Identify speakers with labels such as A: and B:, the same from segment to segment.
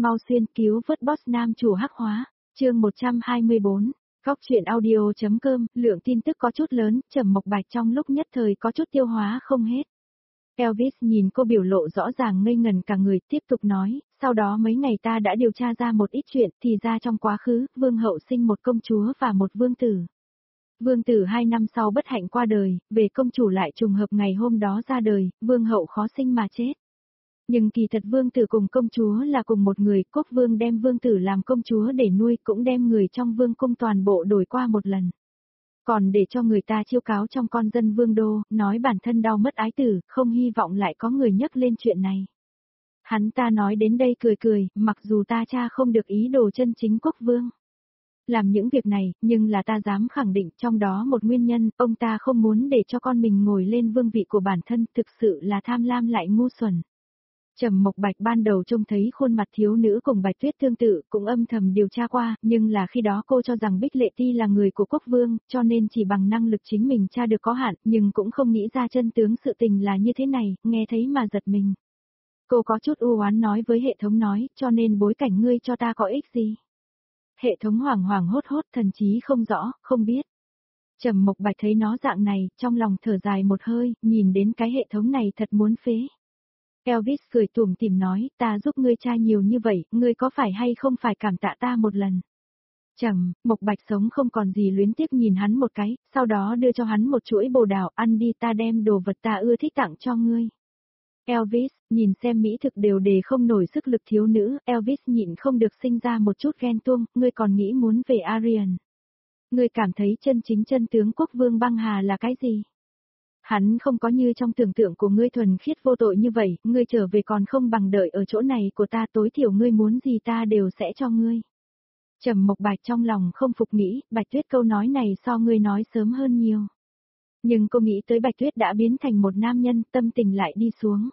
A: mau xuyên cứu vớt boss nam chủ hắc hóa, chương 124, góc chuyện audio.com, lượng tin tức có chút lớn, Trầm Mộc Bạch trong lúc nhất thời có chút tiêu hóa không hết. Elvis nhìn cô biểu lộ rõ ràng ngây ngần cả người, tiếp tục nói, sau đó mấy ngày ta đã điều tra ra một ít chuyện, thì ra trong quá khứ, vương hậu sinh một công chúa và một vương tử. Vương tử 2 năm sau bất hạnh qua đời, về công chủ lại trùng hợp ngày hôm đó ra đời, vương hậu khó sinh mà chết. Nhưng kỳ thật vương tử cùng công chúa là cùng một người, quốc vương đem vương tử làm công chúa để nuôi, cũng đem người trong vương cung toàn bộ đổi qua một lần. Còn để cho người ta chiêu cáo trong con dân vương đô, nói bản thân đau mất ái tử, không hy vọng lại có người nhắc lên chuyện này. Hắn ta nói đến đây cười cười, mặc dù ta cha không được ý đồ chân chính quốc vương làm những việc này, nhưng là ta dám khẳng định trong đó một nguyên nhân, ông ta không muốn để cho con mình ngồi lên vương vị của bản thân, thực sự là tham lam lại ngu xuẩn. Trầm Mộc Bạch ban đầu trông thấy khuôn mặt thiếu nữ cùng Bạch Tuyết tương tự, cũng âm thầm điều tra qua, nhưng là khi đó cô cho rằng Bích Lệ Ti là người của quốc vương, cho nên chỉ bằng năng lực chính mình tra được có hạn, nhưng cũng không nghĩ ra chân tướng sự tình là như thế này, nghe thấy mà giật mình. Cô có chút u oán nói với hệ thống nói, cho nên bối cảnh ngươi cho ta có ích gì? Hệ thống hoảng hoảng hốt hốt, thần trí không rõ, không biết. Trầm Mộc Bạch thấy nó dạng này, trong lòng thở dài một hơi, nhìn đến cái hệ thống này thật muốn phế. Elvis cười tủm tỉm nói, ta giúp ngươi tra nhiều như vậy, ngươi có phải hay không phải cảm tạ ta một lần. Trầm Mộc Bạch sống không còn gì luyến tiếc nhìn hắn một cái, sau đó đưa cho hắn một chuỗi bồ đào, ăn đi, ta đem đồ vật ta ưa thích tặng cho ngươi. Elvis, nhìn xem mỹ thực đều đề không nổi sức lực thiếu nữ, Elvis nhịn không được sinh ra một chút ghen tuông, ngươi còn nghĩ muốn về Arian. Ngươi cảm thấy chân chính chân tướng quốc vương băng hà là cái gì? Hắn không có như trong tưởng tượng của ngươi thuần khiết vô tội như vậy, ngươi trở về còn không bằng đợi ở chỗ này của ta, tối thiểu ngươi muốn gì ta đều sẽ cho ngươi. Trầm Mộc Bạch trong lòng không phục nghĩ, Bạch Tuyết câu nói này so ngươi nói sớm hơn nhiều. Nhưng cô nghĩ tới Bạch Tuyết đã biến thành một nam nhân, tâm tình lại đi xuống.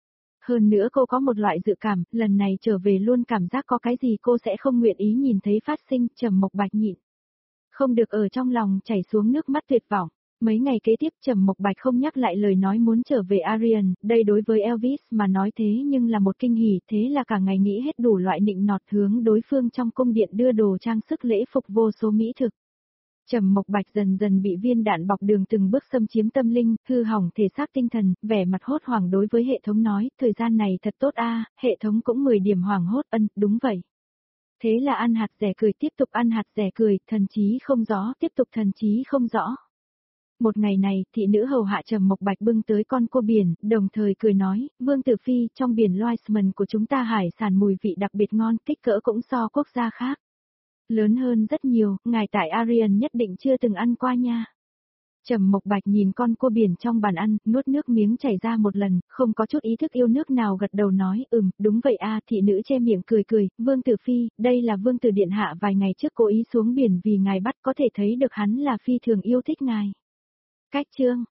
A: Hơn nữa cô có một loại dự cảm, lần này trở về luôn cảm giác có cái gì cô sẽ không nguyện ý nhìn thấy phát sinh, Trầm Mộc Bạch nhịn. Không được ở trong lòng chảy xuống nước mắt tuyệt vọng. Mấy ngày kế tiếp Trầm Mộc Bạch không nhắc lại lời nói muốn trở về Arian, đây đối với Elvis mà nói thế nhưng là một kinh hỉ, thế là cả ngày nghĩ hết đủ loại nịnh nọt hướng đối phương trong cung điện đưa đồ trang sức lễ phục vô số mỹ thực. Trầm Mộc Bạch dần dần bị viên đạn bọc đường từng bước xâm chiếm tâm linh, hư hỏng thể xác tinh thần, vẻ mặt hốt hoảng đối với hệ thống nói, thời gian này thật tốt a, hệ thống cũng 10 điểm hoảng hốt, đúng vậy. Thế là ăn hạt rẻ cười tiếp tục ăn hạt rẻ cười, thần trí không rõ tiếp tục thần trí không rõ. Một ngày này, thị nữ hầu hạ Trầm Mộc Bạch bưng tới con cua biển, đồng thời cười nói, Vương Tử Phi, trong biển Loisman của chúng ta hải sản mùi vị đặc biệt ngon, kích cỡ cũng so quốc gia khác. Lớn hơn rất nhiều, ngài tại Arian nhất định chưa từng ăn qua nha. Trầm Mộc Bạch nhìn con cua biển trong bàn ăn, nuốt nước miếng chảy ra một lần, không có chút ý thức yêu nước nào gật đầu nói, đúng vậy a, thị nữ che miệng cười cười, Vương Tử Phi, đây là Vương Tử Điện Hạ vài ngày trước cố ý xuống biển vì ngài bắt, có thể thấy được hắn là phi thường yêu thích ngài. Cách chương